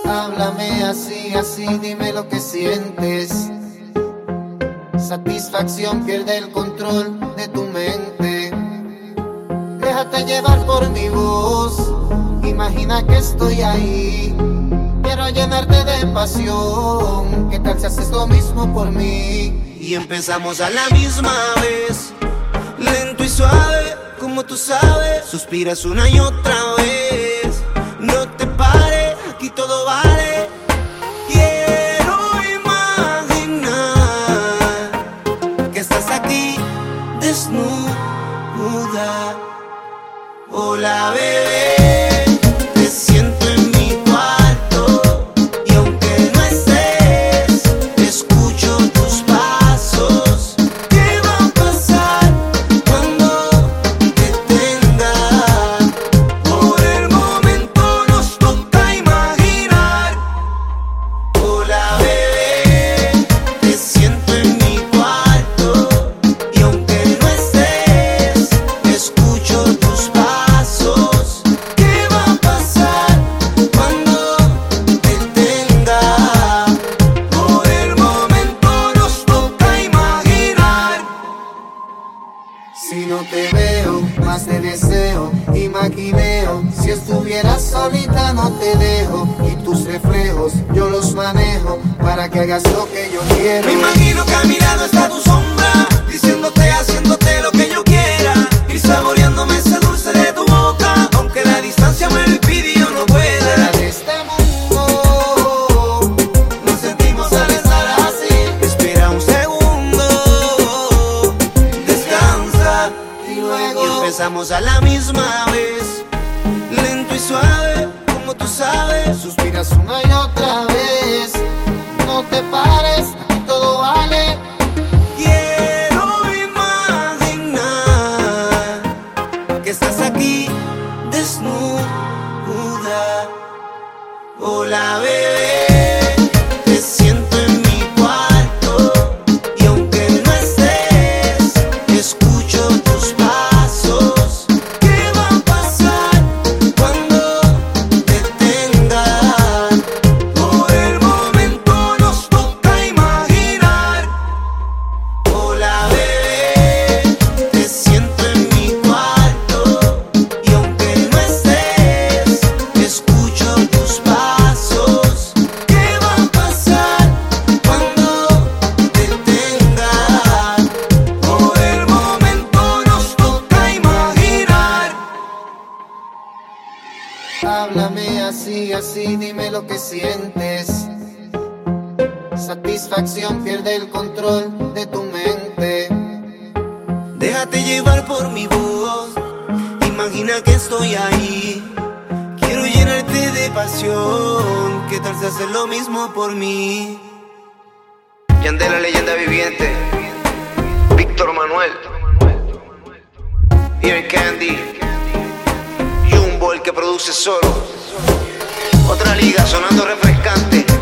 Háblame así, así, dime lo que sientes. Satisfacción, pierde el control de tu mente. Déjate llevar por mi voz, imagina que estoy ahí. Quiero llenarte de pasión, ¿qué tal si haces lo mismo por mí? Y empezamos a la misma vez, lento y suave, como tú sabes. Suspiras una y otra vez, no te pares, aquí todo vale. Quiero imaginar que estás aquí desnuda. Hola bebé, te siento en mi cuarto y aunque no estés, escucho tus pasos. ¿Qué va a pasar cuando te tenga? Por el momento nos toca imaginar. Hola bebé, te siento en mi cuarto y aunque no estés, escucho tus pasos. Si no te veo, más te deseo y maquineo. Si estuvieras solita no te dejo, y tus reflejos yo los manejo para que hagas lo que yo quiero. Me imagino que a mi lado está tu sombra, diciéndote, haciéndote lo que yo quiera, y saboreándome ese dulce de tu boca, aunque la distancia me lo impide y yo no pueda. De este mundo nos sentimos al estar así. Espera un segundo, descansa y luego empezamos a la misma vez, lento y suave, como tú sabes. Suspiras una y otra vez, no te pares, aquí todo vale. Quiero imaginar que estás aquí desnuda. Hola bebé, te siento en mi cuarto y aunque no estés, escucho tus pasos. ¿Qué va a pasar cuando te tenga? Por el momento nos toca imaginar. Hola bebé, te siento en mi cuarto y aunque no estés, escucho tus pasos. ¿Qué va a pasar cuando te tenga? Por el momento nos toca imaginar. Háblame así, así, dime lo que sientes. Satisfacción, pierde el control de tu mente. Déjate llevar por mi voz, imagina que estoy ahí. Quiero llenarte de pasión, ¿qué tal si haces lo mismo por mí? Yandel, la leyenda viviente, Víctor Manuel, Ear Candy, Jumbo, el que produce solo. Otra liga sonando refrescante.